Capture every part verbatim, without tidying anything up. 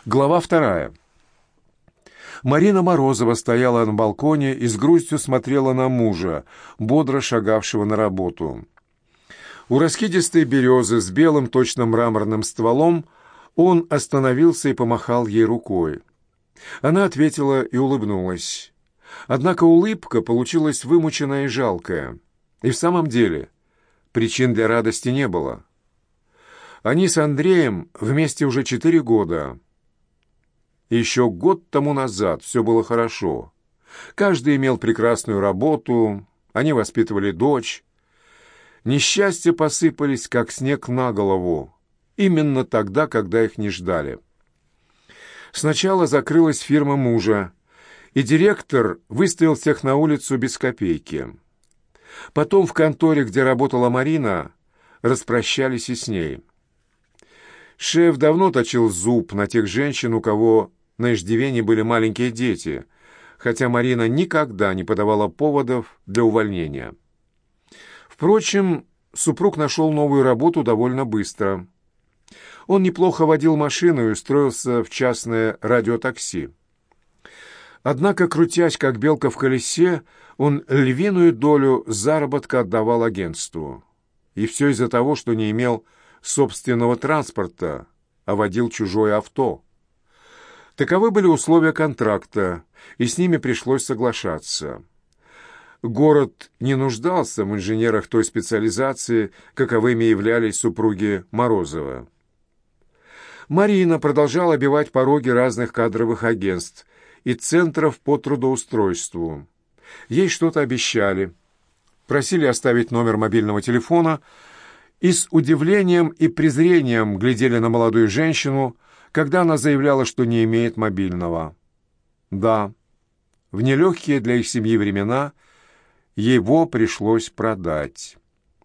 Глава вторая. Марина Морозова стояла на балконе и с грустью смотрела на мужа, бодро шагавшего на работу. У раскидистой березы с белым точно мраморным стволом он остановился и помахал ей рукой. Она ответила и улыбнулась. Однако улыбка получилась вымученная и жалкая. И в самом деле причин для радости не было. Они с Андреем вместе уже четыре года. И еще год тому назад все было хорошо. Каждый имел прекрасную работу, они воспитывали дочь. Несчастья посыпались, как снег на голову, именно тогда, когда их не ждали. Сначала закрылась фирма мужа, и директор выставил всех на улицу без копейки. Потом в конторе, где работала Марина, распрощались и с ней. Шеф давно точил зуб на тех женщин, у кого на иждивении были маленькие дети, хотя Марина никогда не подавала поводов для увольнения. Впрочем, супруг нашел новую работу довольно быстро. Он неплохо водил машину и устроился в частное радиотакси. Однако, крутясь как белка в колесе, он львиную долю заработка отдавал агентству. И все из-за того, что не имел собственного транспорта, а водил чужое авто. Таковы были условия контракта, и с ними пришлось соглашаться. Город не нуждался в инженерах той специализации, каковыми являлись супруги Морозова. Марина продолжала обивать пороги разных кадровых агентств и центров по трудоустройству. Ей что-то обещали, просили оставить номер мобильного телефона, и с удивлением и презрением глядели на молодую женщину, когда она заявляла, что не имеет мобильного. Да, в нелегкие для их семьи времена его пришлось продать.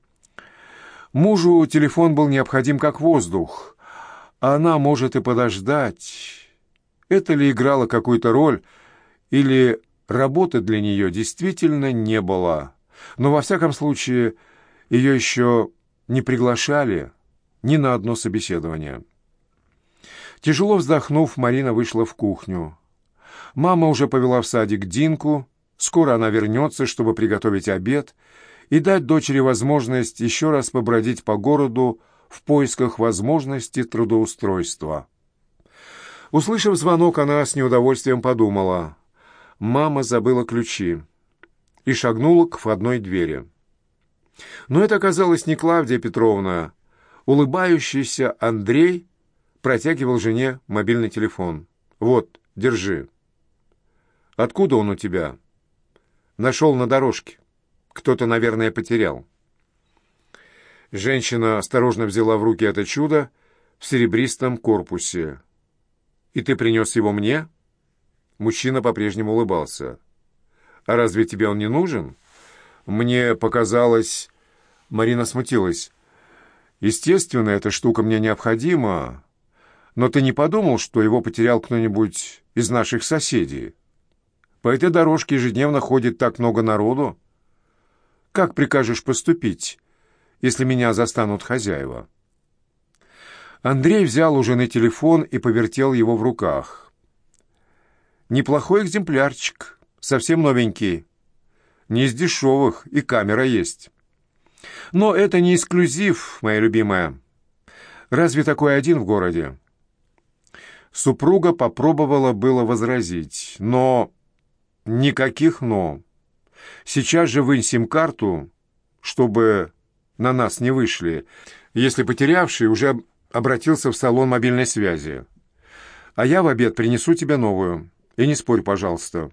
Мужу телефон был необходим как воздух, а она может и подождать. Это ли играло какую-то роль, или работы для нее действительно не было, но во всяком случае ее еще не приглашали ни на одно собеседование. Тяжело вздохнув, Марина вышла в кухню. Мама уже повела в садик Динку, скоро она вернется, чтобы приготовить обед и дать дочери возможность еще раз побродить по городу в поисках возможности трудоустройства. Услышав звонок, она с неудовольствием подумала: мама забыла ключи, и шагнула к входной двери. Но это оказалось не Клавдия Петровна. Улыбающийся Андрей протягивал жене мобильный телефон. «Вот, держи». «Откуда он у тебя?» «Нашел на дорожке. Кто-то, наверное, потерял». Женщина осторожно взяла в руки это чудо в серебристом корпусе. «И ты принес его мне?» Мужчина по-прежнему улыбался. «А разве тебе он не нужен?» «Мне показалось...» Марина смутилась. «Естественно, эта штука мне необходима, но ты не подумал, что его потерял кто-нибудь из наших соседей? По этой дорожке ежедневно ходит так много народу. Как прикажешь поступить, если меня застанут хозяева?» Андрей взял у жены телефон и повертел его в руках. «Неплохой экземплярчик, совсем новенький. Не из дешевых, и камера есть. Но это не эксклюзив, моя любимая. Разве такой один в городе?» Супруга попробовала было возразить, но... Никаких «но». Сейчас же вынь сим-карту, чтобы на нас не вышли, если потерявший уже обратился в салон мобильной связи. А я в обед принесу тебе новую. И не спорь, пожалуйста.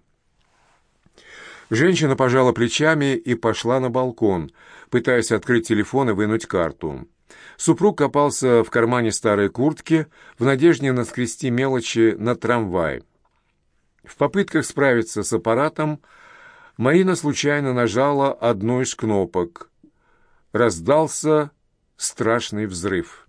Женщина пожала плечами и пошла на балкон, пытаясь открыть телефон и вынуть карту. Супруг копался в кармане старой куртки в надежде наскрести мелочи на трамвай. В попытках справиться с аппаратом Марина случайно нажала одну из кнопок. Раздался страшный взрыв.